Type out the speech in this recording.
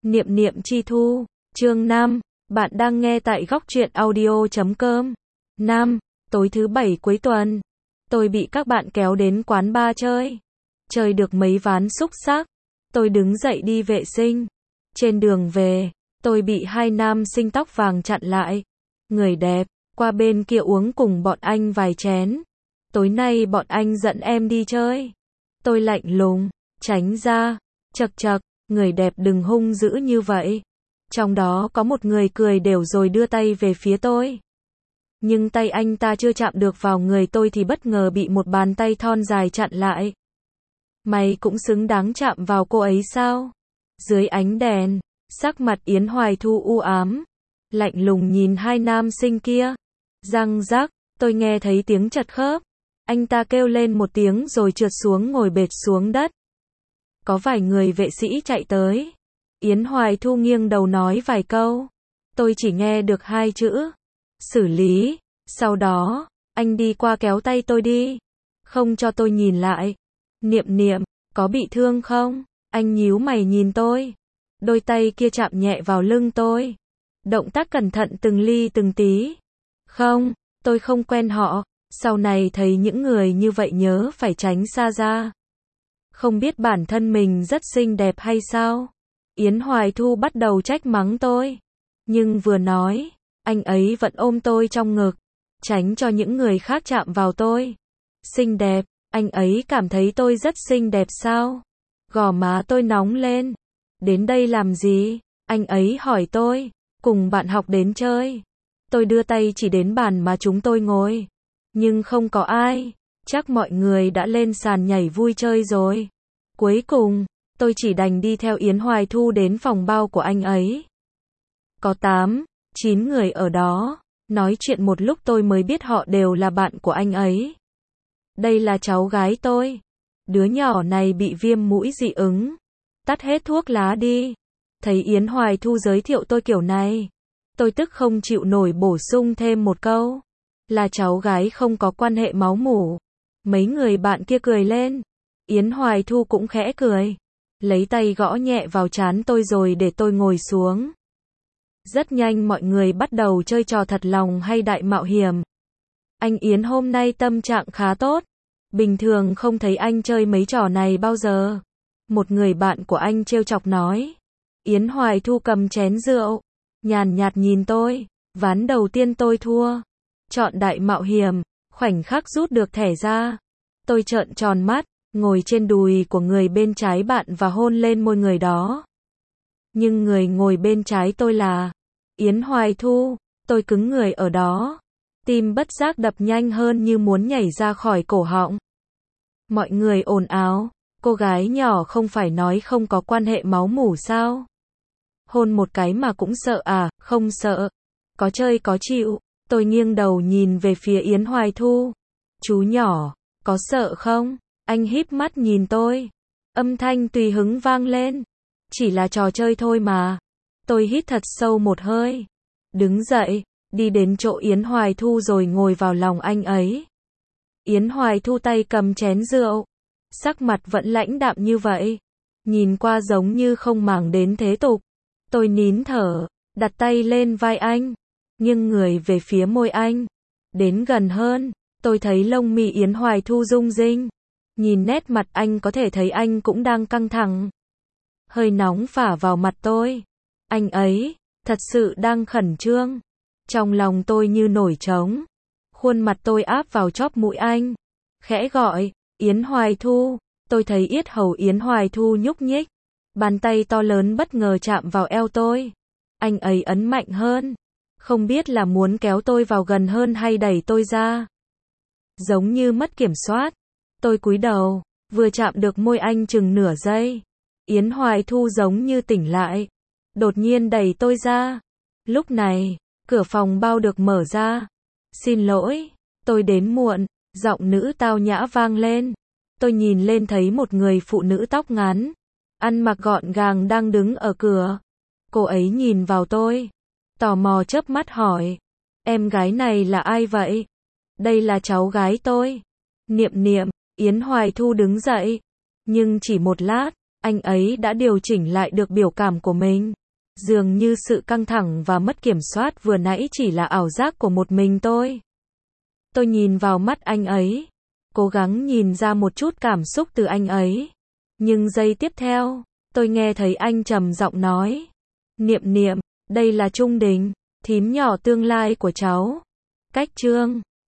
Niệm niệm chi thu, chương 5, bạn đang nghe tại góc truyện audio.com. 5. Tối thứ bảy cuối tuần, tôi bị các bạn kéo đến quán bar chơi. Chơi được mấy ván xúc xắc, tôi đứng dậy đi vệ sinh. Trên đường về, tôi bị hai nam sinh tóc vàng chặn lại. Người đẹp, qua bên kia uống cùng bọn anh vài chén. Tối nay bọn anh dẫn em đi chơi. Tôi lạnh lùng, tránh ra, chậc chậc, người đẹp đừng hung dữ như vậy. Trong đó có một người cười đều rồi đưa tay về phía tôi. Nhưng tay anh ta chưa chạm được vào người tôi thì bất ngờ bị một bàn tay thon dài chặn lại. Mày cũng xứng đáng chạm vào cô ấy sao? Dưới ánh đèn, sắc mặt Yến Hoài Thu u ám, lạnh lùng nhìn hai nam sinh kia. Răng rắc, tôi nghe thấy tiếng chật khớp. Anh ta kêu lên một tiếng rồi trượt xuống ngồi bệt xuống đất. Có vài người vệ sĩ chạy tới. Yến Hoài Thu nghiêng đầu nói vài câu. Tôi chỉ nghe được hai chữ. Xử lý. Sau đó, anh đi qua kéo tay tôi đi. Không cho tôi nhìn lại. Niệm niệm, có bị thương không? Anh nhíu mày nhìn tôi. Đôi tay kia chạm nhẹ vào lưng tôi. Động tác cẩn thận từng ly từng tí. Không, tôi không quen họ. Sau này thấy những người như vậy nhớ phải tránh xa ra. Không biết bản thân mình rất xinh đẹp hay sao? Yến Hoài Thu bắt đầu trách mắng tôi. Nhưng vừa nói, anh ấy vẫn ôm tôi trong ngực, tránh cho những người khác chạm vào tôi. Xinh đẹp, anh ấy cảm thấy tôi rất xinh đẹp sao? Gò má tôi nóng lên. Đến đây làm gì? Anh ấy hỏi tôi. Cùng bạn học đến chơi. Tôi đưa tay chỉ đến bàn mà chúng tôi ngồi. Nhưng không có ai. Chắc mọi người đã lên sàn nhảy vui chơi rồi. Cuối cùng, tôi chỉ đành đi theo Yến Hoài Thu đến phòng bao của anh ấy. Có 8, 9 người ở đó. Nói chuyện một lúc tôi mới biết họ đều là bạn của anh ấy. Đây là cháu gái tôi. Đứa nhỏ này bị viêm mũi dị ứng. Tắt hết thuốc lá đi. Thấy Yến Hoài Thu giới thiệu tôi kiểu này. Tôi tức không chịu nổi bổ sung thêm một câu. Là cháu gái không có quan hệ máu mủ. Mấy người bạn kia cười lên. Yến Hoài Thu cũng khẽ cười. Lấy tay gõ nhẹ vào trán tôi rồi để tôi ngồi xuống. Rất nhanh mọi người bắt đầu chơi trò thật lòng hay đại mạo hiểm. Anh Yến hôm nay tâm trạng khá tốt. Bình thường không thấy anh chơi mấy trò này bao giờ. Một người bạn của anh trêu chọc nói. Yến Hoài Thu cầm chén rượu. Nhàn nhạt nhìn tôi. Ván đầu tiên tôi thua. Chọn đại mạo hiểm. Khoảnh khắc rút được thẻ ra. Tôi trợn tròn mắt. Ngồi trên đùi của người bên trái bạn và hôn lên môi người đó. Nhưng người ngồi bên trái tôi là Yến Hoài Thu. Tôi cứng người ở đó. Tim bất giác đập nhanh hơn như muốn nhảy ra khỏi cổ họng. Mọi người ồn ào. Cô gái nhỏ không phải nói không có quan hệ máu mủ sao? Hôn một cái mà cũng sợ à? Không sợ. Có chơi có chịu. Tôi nghiêng đầu nhìn về phía Yến Hoài Thu. Chú nhỏ, có sợ không? Anh híp mắt nhìn tôi. Âm thanh tùy hứng vang lên. Chỉ là trò chơi thôi mà. Tôi hít thật sâu một hơi. Đứng dậy, đi đến chỗ Yến Hoài Thu rồi ngồi vào lòng anh ấy. Yến Hoài Thu tay cầm chén rượu. Sắc mặt vẫn lãnh đạm như vậy. Nhìn qua giống như không màng đến thế tục. Tôi nín thở, đặt tay lên vai anh. Nghiêng người về phía môi anh. Đến gần hơn, tôi thấy lông mi Yến Hoài Thu rung rinh. Nhìn nét mặt anh có thể thấy anh cũng đang căng thẳng. Hơi nóng phả vào mặt tôi. Anh ấy, thật sự đang khẩn trương. Trong lòng tôi như nổi trống. Khuôn mặt tôi áp vào chóp mũi anh. Khẽ gọi, Yến Hoài Thu. Tôi thấy yết hầu Yến Hoài Thu nhúc nhích. Bàn tay to lớn bất ngờ chạm vào eo tôi. Anh ấy ấn mạnh hơn. Không biết là muốn kéo tôi vào gần hơn hay đẩy tôi ra. Giống như mất kiểm soát. Tôi cúi đầu, vừa chạm được môi anh chừng nửa giây. Yến Hoài Thu giống như tỉnh lại. Đột nhiên đẩy tôi ra. Lúc này, cửa phòng bao được mở ra. Xin lỗi, tôi đến muộn. Giọng nữ tao nhã vang lên. Tôi nhìn lên thấy một người phụ nữ tóc ngắn, ăn mặc gọn gàng đang đứng ở cửa. Cô ấy nhìn vào tôi. Tò mò chớp mắt hỏi. Em gái này là ai vậy? Đây là cháu gái tôi. Niệm niệm. Yến Hoài Thu đứng dậy. Nhưng chỉ một lát, Anh ấy đã điều chỉnh lại được biểu cảm của mình. Dường như sự căng thẳng và mất kiểm soát vừa nãy chỉ là ảo giác của một mình tôi. Tôi nhìn vào mắt anh ấy, cố gắng nhìn ra một chút cảm xúc từ anh ấy. Nhưng giây tiếp theo, tôi nghe thấy anh trầm giọng nói. Niệm niệm, đây là Trung Đình, thím nhỏ tương lai của cháu. Cách chương